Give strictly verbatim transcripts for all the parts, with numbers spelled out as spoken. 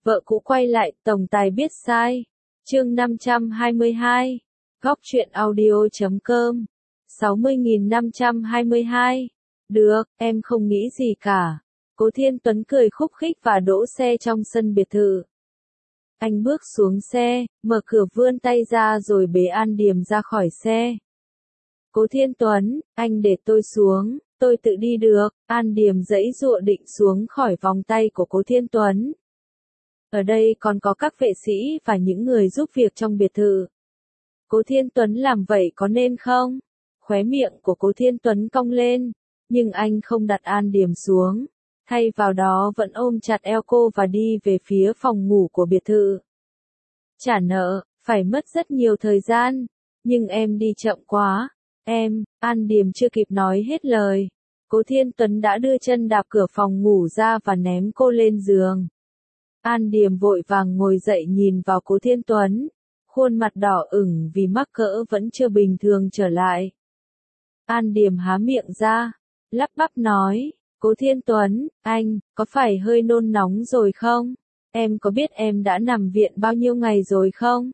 Vợ cũ quay lại, tổng tài biết sai. Chương năm trăm hai mươi hai. Góc truyện audio chấm com. sáu mươi nghìn năm trăm hai mươi hai. Được, em không nghĩ gì cả. Cố Thiên Tuấn cười khúc khích và đỗ xe trong sân biệt thự. Anh bước xuống xe, mở cửa vươn tay ra rồi bế An Điềm ra khỏi xe. Cố Thiên Tuấn, anh để tôi xuống, tôi tự đi được. An Điềm giãy giụa định xuống khỏi vòng tay của Cố Thiên Tuấn. Ở đây còn có các vệ sĩ và những người giúp việc trong biệt thự. Cố Thiên Tuấn làm vậy có nên không? Khóe miệng của Cố Thiên Tuấn cong lên, nhưng anh không đặt An Điềm xuống. Thay vào đó vẫn ôm chặt eo cô và đi về phía phòng ngủ của biệt thự. Trả nợ, phải mất rất nhiều thời gian, nhưng em đi chậm quá. Em, An Điềm chưa kịp nói hết lời. Cố Thiên Tuấn đã đưa chân đạp cửa phòng ngủ ra và ném cô lên giường. An Điềm vội vàng ngồi dậy nhìn vào Cố Thiên Tuấn. Khuôn mặt đỏ ửng vì mắc cỡ vẫn chưa bình thường trở lại. An Điềm há miệng ra, lắp bắp nói. Cố Thiên Tuấn, anh, có phải hơi nôn nóng rồi không? Em có biết em đã nằm viện bao nhiêu ngày rồi không?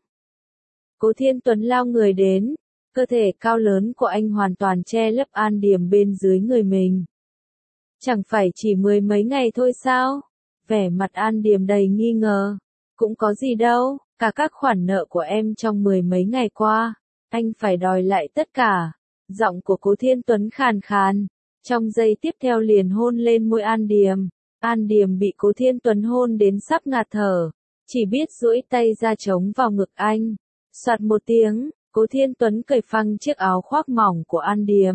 Cố Thiên Tuấn lao người đến, cơ thể cao lớn của anh hoàn toàn che lấp An Điềm bên dưới người mình. Chẳng phải chỉ mười mấy ngày thôi sao? Vẻ mặt An Điềm đầy nghi ngờ. Cũng có gì đâu, cả các khoản nợ của em trong mười mấy ngày qua, anh phải đòi lại tất cả. Giọng của Cố Thiên Tuấn khàn khàn. Trong giây tiếp theo liền hôn lên môi An Điềm. An Điềm bị Cố Thiên Tuấn hôn đến sắp ngạt thở, chỉ biết duỗi tay ra chống vào ngực anh. Soạt một tiếng, Cố Thiên Tuấn cởi phăng chiếc áo khoác mỏng của An Điềm.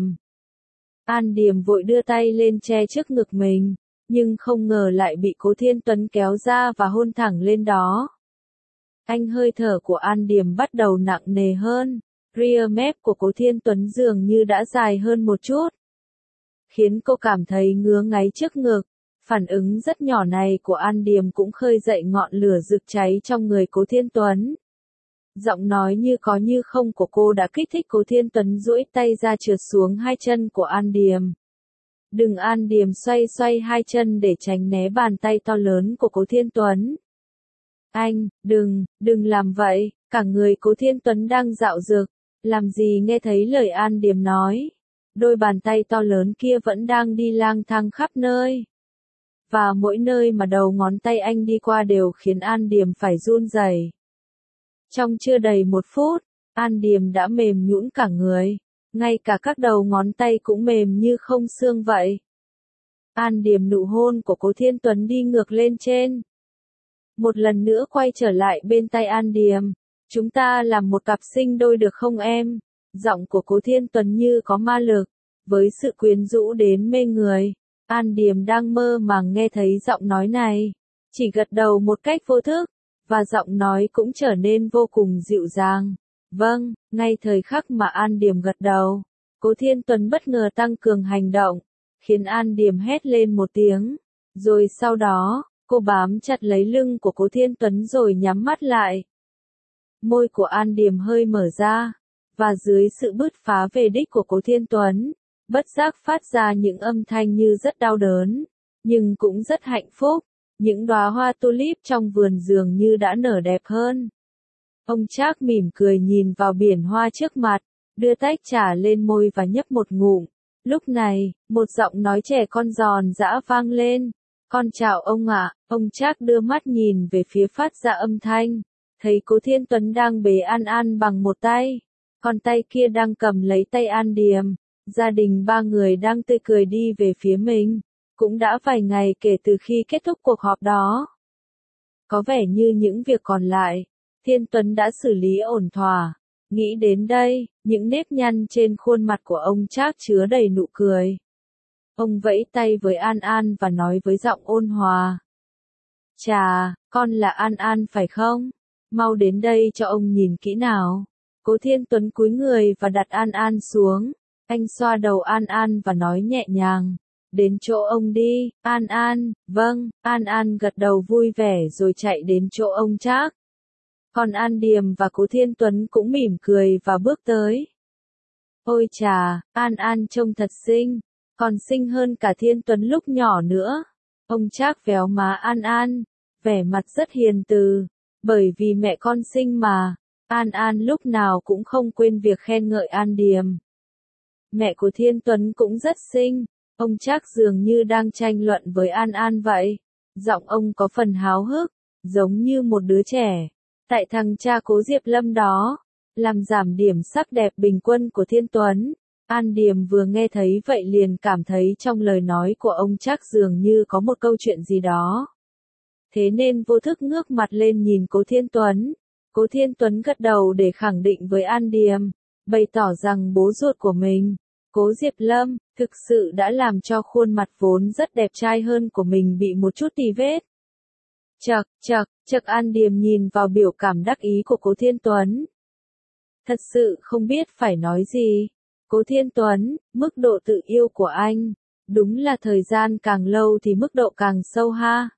An Điềm vội đưa tay lên che trước ngực mình, nhưng không ngờ lại bị Cố Thiên Tuấn kéo ra và hôn thẳng lên đó. Anh hơi thở của An Điềm bắt đầu nặng nề hơn, rear mép của Cố Thiên Tuấn dường như đã dài hơn một chút, khiến cô cảm thấy ngứa ngáy trước ngực. Phản ứng rất nhỏ này của An Điềm cũng khơi dậy ngọn lửa rực cháy trong người Cố Thiên Tuấn. Giọng nói như có như không của cô đã kích thích Cố Thiên Tuấn duỗi tay ra trượt xuống hai chân của An Điềm. Đừng! An Điềm xoay xoay hai chân để tránh né bàn tay to lớn của Cố Thiên Tuấn. Anh, đừng, đừng làm vậy, cả người Cố Thiên Tuấn đang dạo dực, làm gì nghe thấy lời An Điềm nói. Đôi bàn tay to lớn kia vẫn đang đi lang thang khắp nơi. Và mỗi nơi mà đầu ngón tay anh đi qua đều khiến An Điềm phải run rẩy. Trong chưa đầy một phút, An Điềm đã mềm nhũn cả người, ngay cả các đầu ngón tay cũng mềm như không xương vậy. An Điềm nụ hôn của Cố Thiên Tuấn đi ngược lên trên. Một lần nữa quay trở lại bên tay An Điềm. Chúng ta làm một cặp sinh đôi được không em? Giọng của Cố Thiên Tuấn như có ma lực, với sự quyến rũ đến mê người. An Điềm đang mơ màng nghe thấy giọng nói này, chỉ gật đầu một cách vô thức, và giọng nói cũng trở nên vô cùng dịu dàng. Vâng, ngay thời khắc mà An Điềm gật đầu, Cố Thiên Tuấn bất ngờ tăng cường hành động, khiến An Điềm hét lên một tiếng. Rồi sau đó, cô bám chặt lấy lưng của Cố Thiên Tuấn rồi nhắm mắt lại. Môi của An Điềm hơi mở ra, và dưới sự bứt phá về đích của Cố Thiên Tuấn, bất giác phát ra những âm thanh như rất đau đớn, nhưng cũng rất hạnh phúc. Những đóa hoa tulip trong vườn dường như đã nở đẹp hơn. Ông Trác mỉm cười nhìn vào biển hoa trước mặt, đưa tách trà lên môi và nhấp một ngụm. Lúc này, một giọng nói trẻ con giòn giã vang lên. Con chào ông ạ. Ông Trác đưa mắt nhìn về phía phát ra âm thanh, thấy Cố Thiên Tuấn đang bế An An bằng một tay, còn tay kia đang cầm lấy tay An Điềm. Gia đình ba người đang tươi cười đi về phía mình. Cũng đã vài ngày kể từ khi kết thúc cuộc họp đó. Có vẻ như những việc còn lại, Thiên Tuấn đã xử lý ổn thỏa. Nghĩ đến đây, những nếp nhăn trên khuôn mặt của ông Trác chứa đầy nụ cười. Ông vẫy tay với An An và nói với giọng ôn hòa. Chà, con là An An phải không? Mau đến đây cho ông nhìn kỹ nào. Cố Thiên Tuấn cúi người và đặt An An xuống. Anh xoa đầu An An và nói nhẹ nhàng. Đến chỗ ông đi, An An. Vâng, An An gật đầu vui vẻ rồi chạy đến chỗ ông Trác. Còn An Điềm và Cố Thiên Tuấn cũng mỉm cười và bước tới. Ôi chà, An An trông thật xinh, còn xinh hơn cả Thiên Tuấn lúc nhỏ nữa. Ông Trác véo má An An, vẻ mặt rất hiền từ, bởi vì mẹ con sinh mà, An An lúc nào cũng không quên việc khen ngợi An Điềm. Mẹ của Thiên Tuấn cũng rất xinh, ông Trác dường như đang tranh luận với An An vậy. Giọng ông có phần háo hức, giống như một đứa trẻ. Tại thằng cha Cố Diệp Lâm đó, làm giảm điểm sắc đẹp bình quân của Thiên Tuấn. An Điềm vừa nghe thấy vậy liền cảm thấy trong lời nói của ông Trác dường như có một câu chuyện gì đó. Thế nên vô thức ngước mặt lên nhìn Cố Thiên Tuấn. Cố Thiên Tuấn gật đầu để khẳng định với An Điềm, bày tỏ rằng bố ruột của mình, Cố Diệp Lâm, thực sự đã làm cho khuôn mặt vốn rất đẹp trai hơn của mình bị một chút tì vết. Chậc, chậc, chậc An Điềm nhìn vào biểu cảm đắc ý của Cố Thiên Tuấn. Thật sự không biết phải nói gì. Cố Thiên Tuấn, mức độ tự yêu của anh, đúng là thời gian càng lâu thì mức độ càng sâu ha.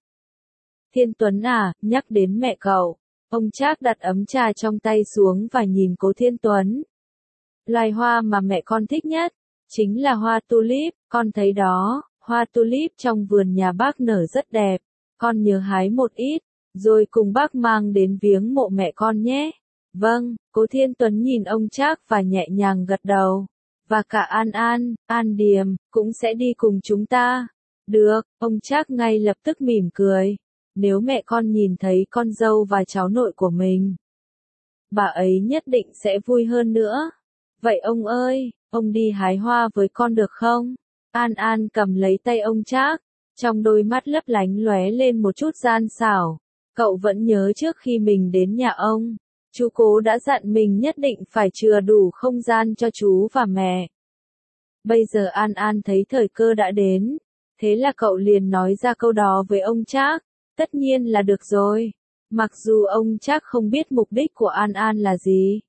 Thiên Tuấn à, nhắc đến mẹ cậu, ông Trác đặt ấm trà trong tay xuống và nhìn Cố Thiên Tuấn. Loài hoa mà mẹ con thích nhất, chính là hoa tulip, con thấy đó, hoa tulip trong vườn nhà bác nở rất đẹp, con nhớ hái một ít, rồi cùng bác mang đến viếng mộ mẹ con nhé. Vâng, Cố Thiên Tuấn nhìn ông Trác và nhẹ nhàng gật đầu. Và cả An An, An Điềm, cũng sẽ đi cùng chúng ta. Được, ông Trác ngay lập tức mỉm cười. Nếu mẹ con nhìn thấy con dâu và cháu nội của mình, bà ấy nhất định sẽ vui hơn nữa. Vậy ông ơi, ông đi hái hoa với con được không? An An cầm lấy tay ông Trác, trong đôi mắt lấp lánh lóe lên một chút gian xảo. Cậu vẫn nhớ trước khi mình đến nhà ông, chú Cố đã dặn mình nhất định phải chừa đủ không gian cho chú và mẹ. Bây giờ An An thấy thời cơ đã đến, thế là cậu liền nói ra câu đó với ông Trác. Tất nhiên là được rồi. Mặc dù ông Trác không biết mục đích của An An là gì,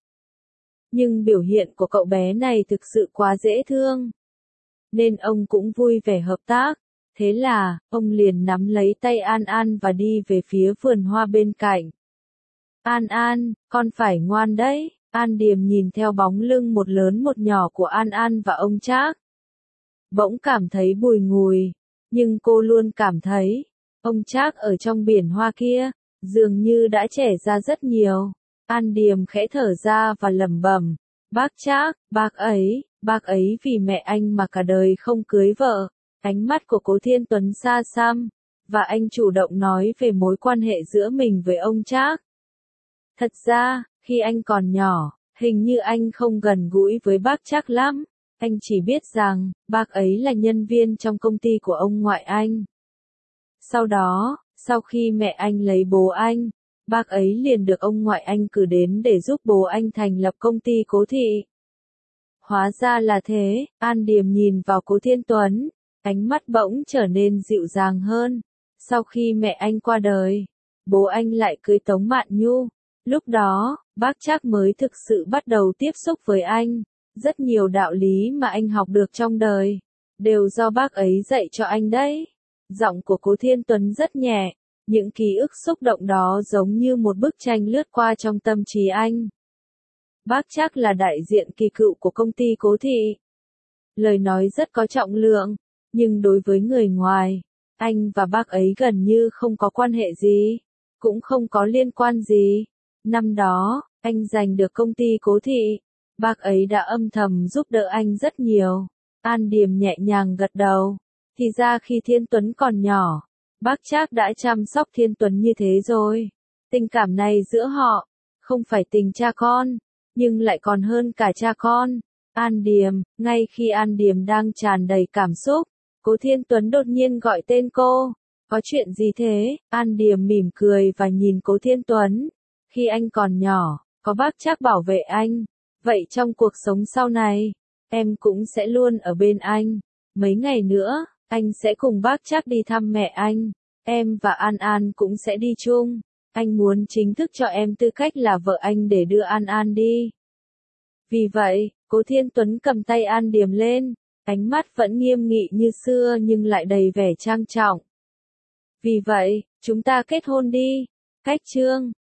nhưng biểu hiện của cậu bé này thực sự quá dễ thương, nên ông cũng vui vẻ hợp tác. Thế là, ông liền nắm lấy tay An An và đi về phía vườn hoa bên cạnh. An An, con phải ngoan đấy. An Điềm nhìn theo bóng lưng một lớn một nhỏ của An An và ông Trác, bỗng cảm thấy bùi ngùi, nhưng cô luôn cảm thấy, ông Trác ở trong biển hoa kia, dường như đã trẻ ra rất nhiều. An Điềm khẽ thở ra và lẩm bẩm, bác Trác, bác ấy, bác ấy vì mẹ anh mà cả đời không cưới vợ. Ánh mắt của Cố Thiên Tuấn xa xăm, và anh chủ động nói về mối quan hệ giữa mình với ông Trác. Thật ra, khi anh còn nhỏ, hình như anh không gần gũi với bác Trác lắm. Anh chỉ biết rằng, bác ấy là nhân viên trong công ty của ông ngoại anh. Sau đó, sau khi mẹ anh lấy bố anh, bác ấy liền được ông ngoại anh cử đến để giúp bố anh thành lập công ty Cố Thị. Hóa ra là thế, An Điềm nhìn vào Cố Thiên Tuấn, ánh mắt bỗng trở nên dịu dàng hơn. Sau khi mẹ anh qua đời, bố anh lại cưới Tống Mạn Nhu. Lúc đó, bác Trác mới thực sự bắt đầu tiếp xúc với anh. Rất nhiều đạo lý mà anh học được trong đời, đều do bác ấy dạy cho anh đấy. Giọng của Cố Thiên Tuấn rất nhẹ, những ký ức xúc động đó giống như một bức tranh lướt qua trong tâm trí anh. Bác Trác là đại diện kỳ cựu của công ty Cố Thị. Lời nói rất có trọng lượng, nhưng đối với người ngoài, anh và bác ấy gần như không có quan hệ gì, cũng không có liên quan gì. Năm đó, anh giành được công ty Cố Thị, bác ấy đã âm thầm giúp đỡ anh rất nhiều. An Điềm nhẹ nhàng gật đầu. Thì ra khi Thiên Tuấn còn nhỏ, bác Trác đã chăm sóc Thiên Tuấn như thế rồi. Tình cảm này giữa họ, không phải tình cha con, nhưng lại còn hơn cả cha con. An Điềm, ngay khi An Điềm đang tràn đầy cảm xúc, Cố Thiên Tuấn đột nhiên gọi tên cô. Có chuyện gì thế? An Điềm mỉm cười và nhìn Cố Thiên Tuấn. Khi anh còn nhỏ, có bác Trác bảo vệ anh. Vậy trong cuộc sống sau này, em cũng sẽ luôn ở bên anh. Mấy ngày nữa, anh sẽ cùng bác Trác đi thăm mẹ anh. Em và An An cũng sẽ đi chung. Anh muốn chính thức cho em tư cách là vợ anh để đưa An An đi. Vì vậy, Cố Thiên Tuấn cầm tay An Điềm lên, ánh mắt vẫn nghiêm nghị như xưa nhưng lại đầy vẻ trang trọng. Vì vậy, chúng ta kết hôn đi. Cách chương